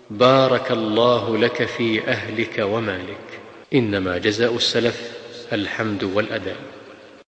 بارك الله لك في أهلك ومالك. إنما جزاء السلف الحمد والأداء.